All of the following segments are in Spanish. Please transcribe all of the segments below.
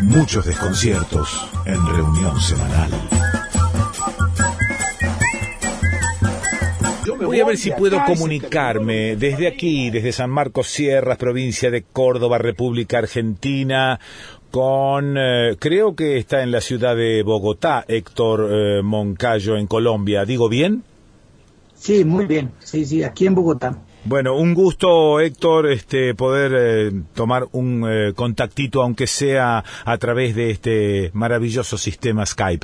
Muchos desconciertos en reunión semanal. Voy a ver si puedo comunicarme desde aquí, desde San Marcos Sierras, provincia de Córdoba, República Argentina, con, creo que está en la ciudad de Bogotá, Héctor Moncayo, en Colombia. ¿Digo bien? Sí, muy bien. Sí, aquí en Bogotá. Bueno, un gusto, Héctor, poder tomar un contactito, aunque sea a través de este maravilloso sistema Skype.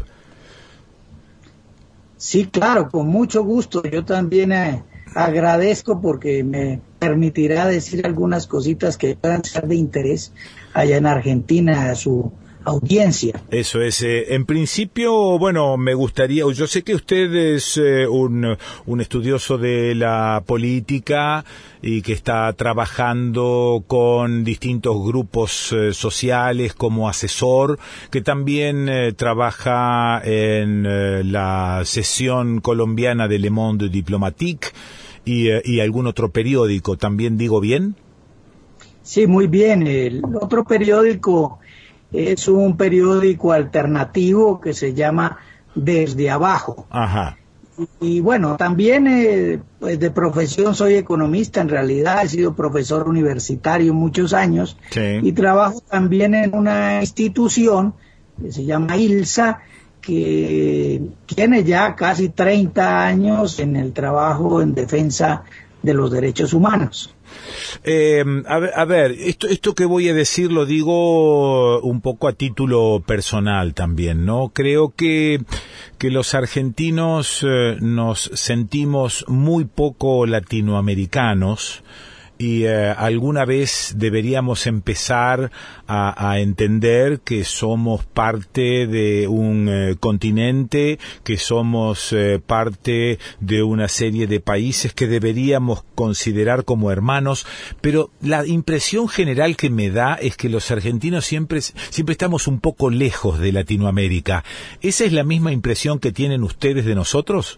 Sí, claro, con mucho gusto. Yo también agradezco porque me permitirá decir algunas cositas que puedan ser de interés allá en Argentina a su audiencia. Eso es. En principio, bueno, me gustaría, yo sé que usted es un estudioso de la política y que está trabajando con distintos grupos sociales como asesor, que también trabaja en la sesión colombiana de Le Monde Diplomatique y algún otro periódico. ¿También digo bien? Sí, muy bien. El otro periódico es un periódico alternativo que se llama Desde Abajo. Ajá. Y bueno, también pues de profesión soy economista, en realidad he sido profesor universitario muchos años. Sí. Y trabajo también en una institución que se llama ILSA, que tiene ya casi 30 años en el trabajo en defensa de los derechos humanos. A ver, esto que voy a decir lo digo un poco a título personal también, ¿no? Creo que los argentinos nos sentimos muy poco latinoamericanos y alguna vez deberíamos empezar a entender que somos parte de un continente, que somos parte de una serie de países que deberíamos considerar como hermanos, pero la impresión general que me da es que los argentinos siempre estamos un poco lejos de Latinoamérica. ¿Esa es la misma impresión que tienen ustedes de nosotros?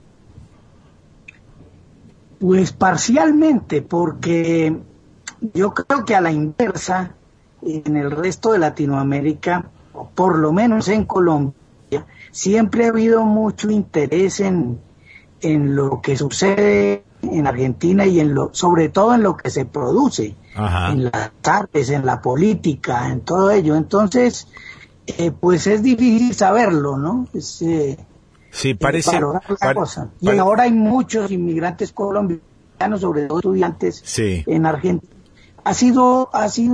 Pues parcialmente, porque yo creo que a la inversa, en el resto de Latinoamérica, o por lo menos en Colombia, siempre ha habido mucho interés en lo que sucede en Argentina y sobre todo en lo que se produce. Ajá. En las artes, en la política, en todo ello. Entonces, pues es difícil saberlo, ¿no? Sí, parece. Y ahora hay muchos inmigrantes colombianos, sobre todo estudiantes, sí, en Argentina. Ha sido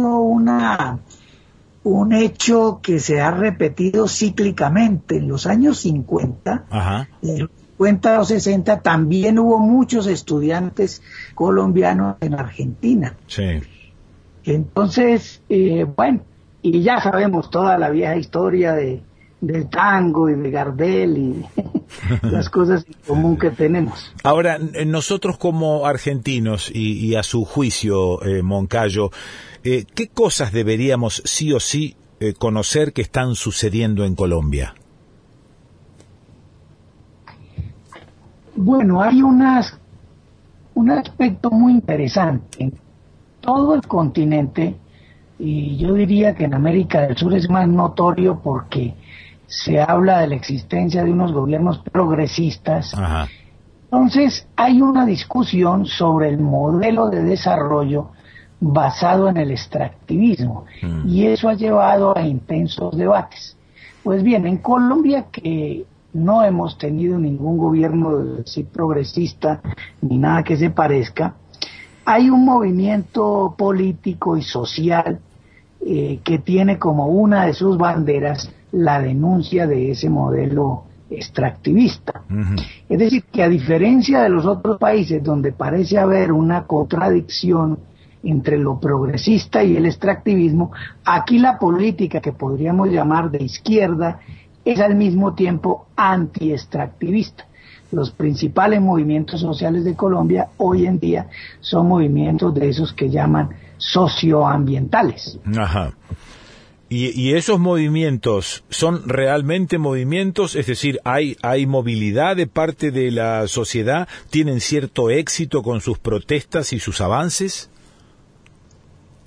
un hecho que se ha repetido cíclicamente. En los años 50, ajá, 50 o 60, también hubo muchos estudiantes colombianos en Argentina. Sí. Entonces, bueno, y ya sabemos toda la vieja historia del tango y de Gardel y las cosas en común que tenemos. Ahora, nosotros como argentinos y a su juicio, Moncayo, ¿qué cosas deberíamos sí o sí conocer que están sucediendo en Colombia? Bueno, hay un aspecto muy interesante. En todo el continente, y yo diría que en América del Sur es más notorio porque se habla de la existencia de unos gobiernos progresistas. Ajá. Entonces hay una discusión sobre el modelo de desarrollo basado en el extractivismo, y eso ha llevado a intensos debates. Pues bien, en Colombia, que no hemos tenido ningún gobierno así progresista ni nada que se parezca, hay un movimiento político y social que tiene como una de sus banderas la denuncia de ese modelo extractivista. Uh-huh. Es decir, que a diferencia de los otros países donde parece haber una contradicción entre lo progresista y el extractivismo, aquí la política que podríamos llamar de izquierda es al mismo tiempo anti-extractivista. Los principales movimientos sociales de Colombia hoy en día son movimientos de esos que llaman socioambientales. Ajá. ¿Y esos movimientos son realmente movimientos? Es decir, ¿hay movilidad de parte de la sociedad? ¿Tienen cierto éxito con sus protestas y sus avances?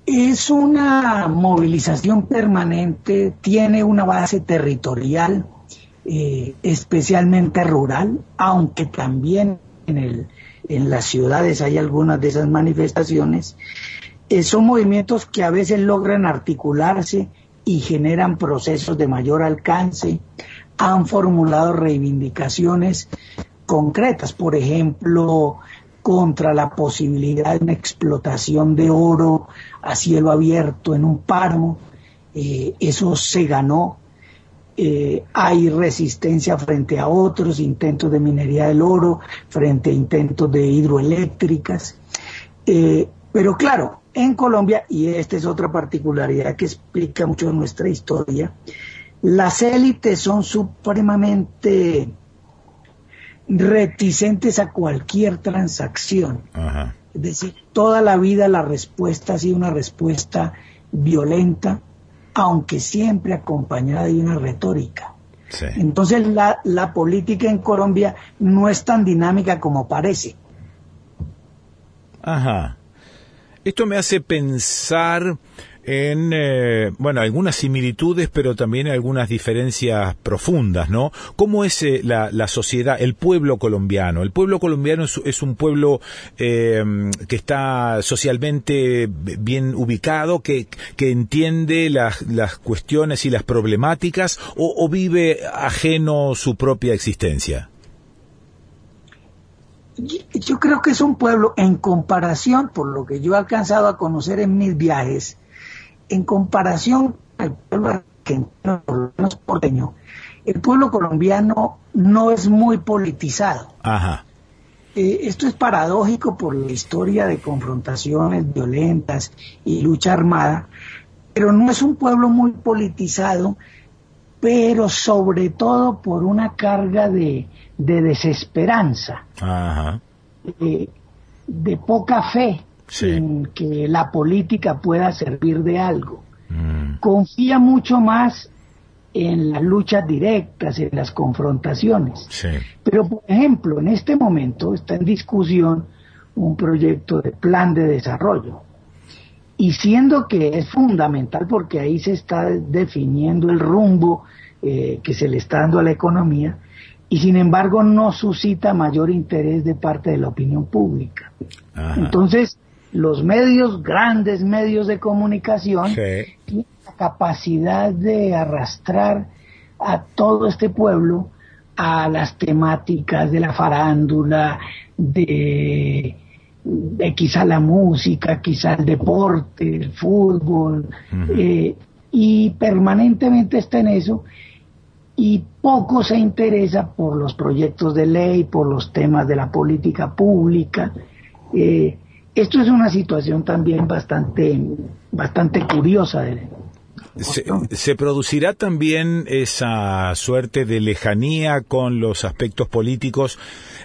Es una movilización permanente, tiene una base territorial, especialmente rural, aunque también en las ciudades hay algunas de esas manifestaciones. Son movimientos que a veces logran articularse y generan procesos de mayor alcance. Han formulado reivindicaciones concretas, por ejemplo, contra la posibilidad de una explotación de oro a cielo abierto en un páramo. Eso se ganó. Hay resistencia frente a otros intentos de minería del oro, frente a intentos de hidroeléctricas. Pero claro, en Colombia, y esta es otra particularidad que explica mucho de nuestra historia, las élites son supremamente reticentes a cualquier transacción. Ajá. Es decir, toda la vida la respuesta ha sido una respuesta violenta, aunque siempre acompañada de una retórica. Sí. Entonces la política en Colombia no es tan dinámica como parece. Ajá. Esto me hace pensar en, algunas similitudes, pero también algunas diferencias profundas, ¿no? ¿Cómo es la sociedad, el pueblo colombiano? El pueblo colombiano es un pueblo que está socialmente bien ubicado, que entiende las cuestiones y las problemáticas, o vive ajeno su propia existencia. Yo creo que es un pueblo, en comparación, por lo que yo he alcanzado a conocer en mis viajes, en comparación al pueblo argentino, por lo menos porteño, el pueblo colombiano no es muy politizado. Ajá. Esto es paradójico por la historia de confrontaciones violentas y lucha armada, pero no es un pueblo muy politizado, pero sobre todo por una carga de desesperanza, Ajá. de poca fe, sí, en que la política pueda servir de algo. Confía mucho más en las luchas directas, en las confrontaciones. Sí. Pero, por ejemplo, en este momento está en discusión un proyecto de plan de desarrollo. Y siendo que es fundamental porque ahí se está definiendo el rumbo que se le está dando a la economía, y sin embargo no suscita mayor interés de parte de la opinión pública. Ajá. Entonces, los medios, grandes medios de comunicación, sí, tienen la capacidad de arrastrar a todo este pueblo a las temáticas de la farándula, de quizá la música, quizá el deporte, el fútbol, y permanentemente está en eso, y poco se interesa por los proyectos de ley, por los temas de la política pública. Esto es una situación también bastante curiosa. ¿Se producirá también esa suerte de lejanía con los aspectos políticos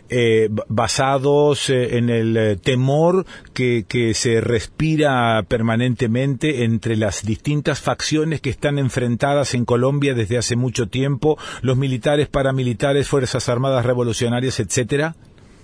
basados en el temor que se respira permanentemente entre las distintas facciones que están enfrentadas en Colombia desde hace mucho tiempo, los militares, paramilitares, fuerzas armadas revolucionarias, etcétera?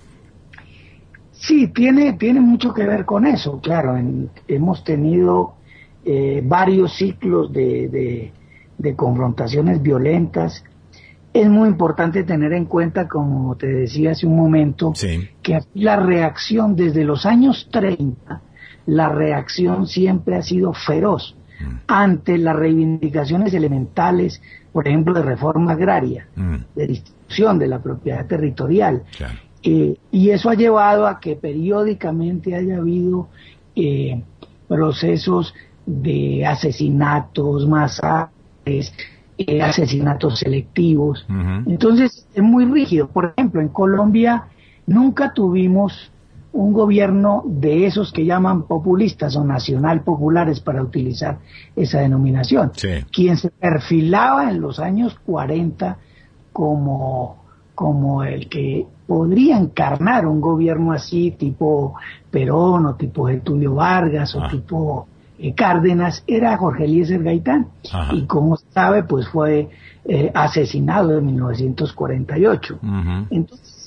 Sí, tiene mucho que ver con eso, claro. Hemos tenido varios ciclos de confrontaciones violentas. Es muy importante tener en cuenta, como te decía hace un momento, sí, que la reacción desde los años 30, la reacción siempre ha sido feroz ante las reivindicaciones elementales, por ejemplo, de reforma agraria, de distribución de la propiedad territorial. Claro. Y eso ha llevado a que periódicamente haya habido procesos de asesinatos, masacres, asesinatos selectivos. Entonces es muy rígido. Por ejemplo, en Colombia nunca tuvimos un gobierno de esos que llaman populistas o nacional populares, para utilizar esa denominación, sí, quien se perfilaba en los años 40 como el que podría encarnar un gobierno así, tipo Perón o tipo Getúlio Vargas o tipo Cárdenas, era Jorge Eliezer Gaitán. Ajá. Y como sabe, pues fue asesinado en 1948. Entonces,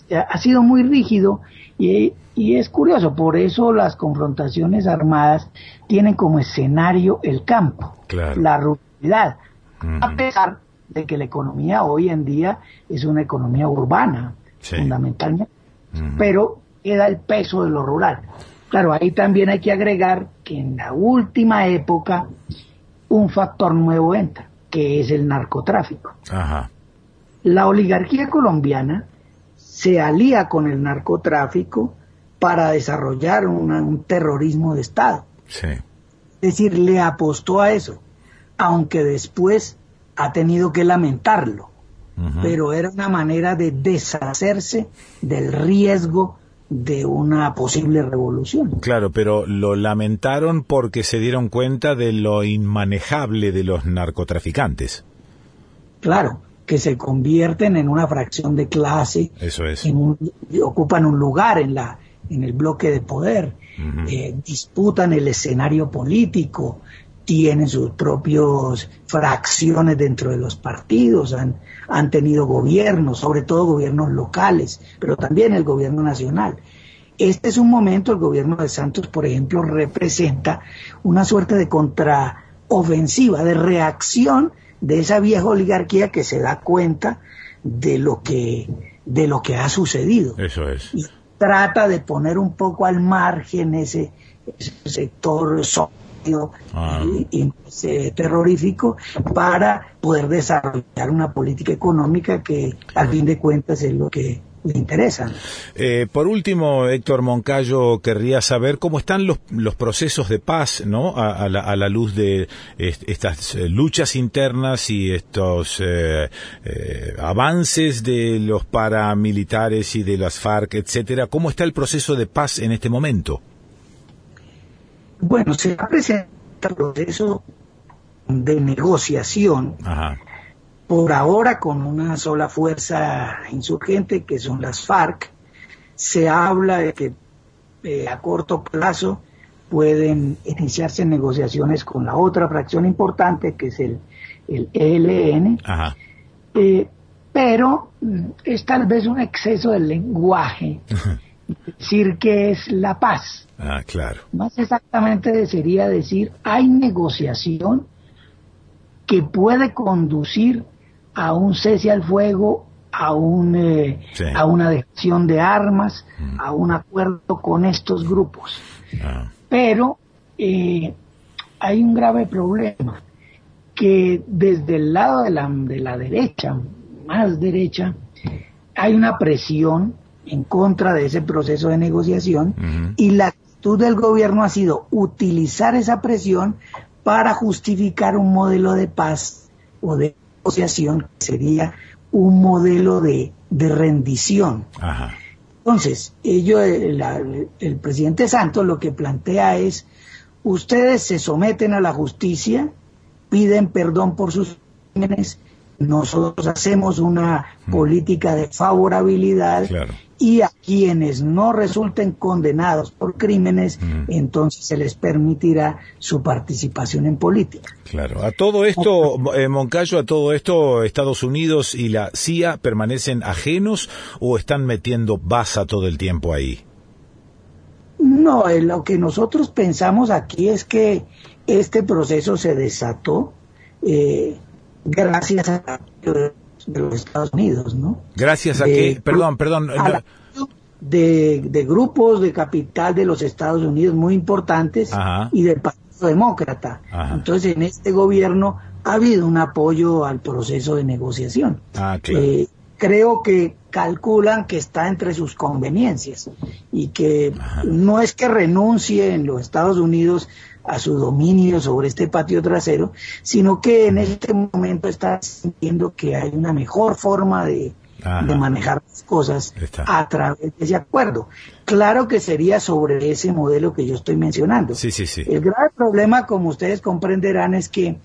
ha sido muy rígido y es curioso, por eso las confrontaciones armadas tienen como escenario el campo, claro, la ruralidad, a pesar de que la economía hoy en día es una economía urbana, sí, fundamentalmente, pero queda el peso de lo rural. Claro, ahí también hay que agregar que en la última época un factor nuevo entra, que es el narcotráfico. Ajá. La oligarquía colombiana se alía con el narcotráfico para desarrollar un terrorismo de Estado. Sí. Es decir, le apostó a eso, aunque después ha tenido que lamentarlo. Pero era una manera de deshacerse del riesgo de una posible revolución. Claro, pero lo lamentaron porque se dieron cuenta de lo inmanejable de los narcotraficantes. Claro, que se convierten en una fracción de clase. Eso es. Ocupan un lugar en el bloque de poder, disputan el escenario político, tienen sus propias fracciones dentro de los partidos, han tenido gobiernos, sobre todo gobiernos locales, pero también el gobierno nacional. Este es un momento, el gobierno de Santos, por ejemplo, representa una suerte de contraofensiva, de reacción de esa vieja oligarquía que se da cuenta de lo que ha sucedido. Eso es. Y trata de poner un poco al margen ese sector y terrorífico para poder desarrollar una política económica que al fin de cuentas es lo que le interesa. Por último, Héctor Moncayo, querría saber cómo están los procesos de paz, ¿no? A la luz de estas luchas internas y estos avances de los paramilitares y de las FARC, etcétera. ¿Cómo está el proceso de paz en este momento? Bueno, se presenta el proceso de negociación. Ajá. Por ahora con una sola fuerza insurgente, que son las FARC. Se habla de que a corto plazo pueden iniciarse negociaciones con la otra fracción importante, que es el ELN. Ajá. Pero es tal vez un exceso del lenguaje decir que es la paz. Ah, claro. Más exactamente sería decir, hay negociación que puede conducir a un cese al fuego, a una dejación de armas, a un acuerdo con estos grupos. Pero hay un grave problema, que desde el lado de la derecha, más derecha, hay una presión en contra de ese proceso de negociación, y la actitud del gobierno ha sido utilizar esa presión para justificar un modelo de paz o de negociación que sería un modelo de rendición. Ajá. Entonces, el presidente Santos lo que plantea es: ustedes se someten a la justicia, piden perdón por sus crímenes, nosotros hacemos una política de favorabilidad, claro, y a quienes no resulten condenados por crímenes, entonces se les permitirá su participación en política. Claro. A todo esto, Moncayo, a todo esto, ¿Estados Unidos y la CIA permanecen ajenos o están metiendo baza todo el tiempo ahí? No, lo que nosotros pensamos aquí es que este proceso se desató gracias a de los Estados Unidos, ¿no? Gracias a que, perdón. De grupos de capital de los Estados Unidos muy importantes. Ajá. Y del Partido Demócrata. Ajá. Entonces, en este gobierno ha habido un apoyo al proceso de negociación. Ah, claro. Creo que calculan que está entre sus conveniencias y que no es que renuncie en los Estados Unidos a su dominio sobre este patio trasero, sino que en este momento está sintiendo que hay una mejor forma de manejar las cosas a través de ese acuerdo. Claro que sería sobre ese modelo que yo estoy mencionando. Sí. El grave problema, como ustedes comprenderán, es que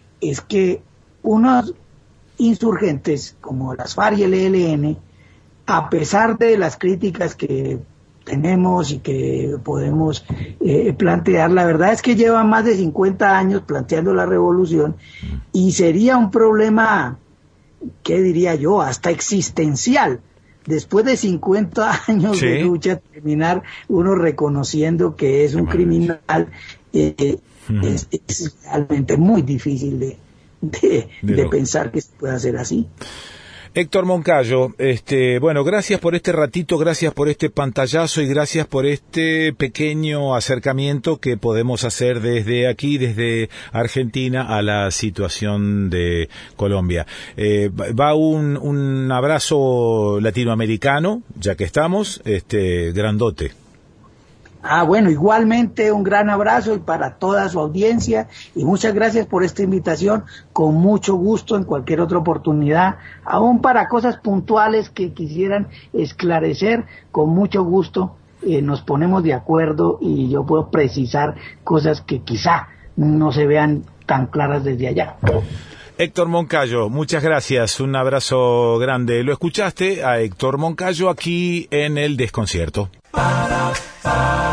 unos insurgentes como las FARC y el ELN, a pesar de las críticas que tenemos y que podemos plantear, la verdad es que llevan más de 50 años planteando la revolución, y sería un problema, ¿qué diría yo?, hasta existencial, después de 50 años de lucha, terminar uno reconociendo que es un criminal, es realmente muy difícil de pensar que se pueda hacer así. Héctor Moncayo, bueno, gracias por este ratito, gracias por este pantallazo y gracias por este pequeño acercamiento que podemos hacer desde aquí, desde Argentina, a la situación de Colombia. Va un abrazo latinoamericano, ya que estamos, grandote. Bueno, igualmente un gran abrazo y para toda su audiencia y muchas gracias por esta invitación, con mucho gusto en cualquier otra oportunidad, aún para cosas puntuales que quisieran esclarecer, con mucho gusto nos ponemos de acuerdo y yo puedo precisar cosas que quizá no se vean tan claras desde allá. Héctor Moncayo, muchas gracias, un abrazo grande. Lo escuchaste a Héctor Moncayo aquí en El Desconcierto.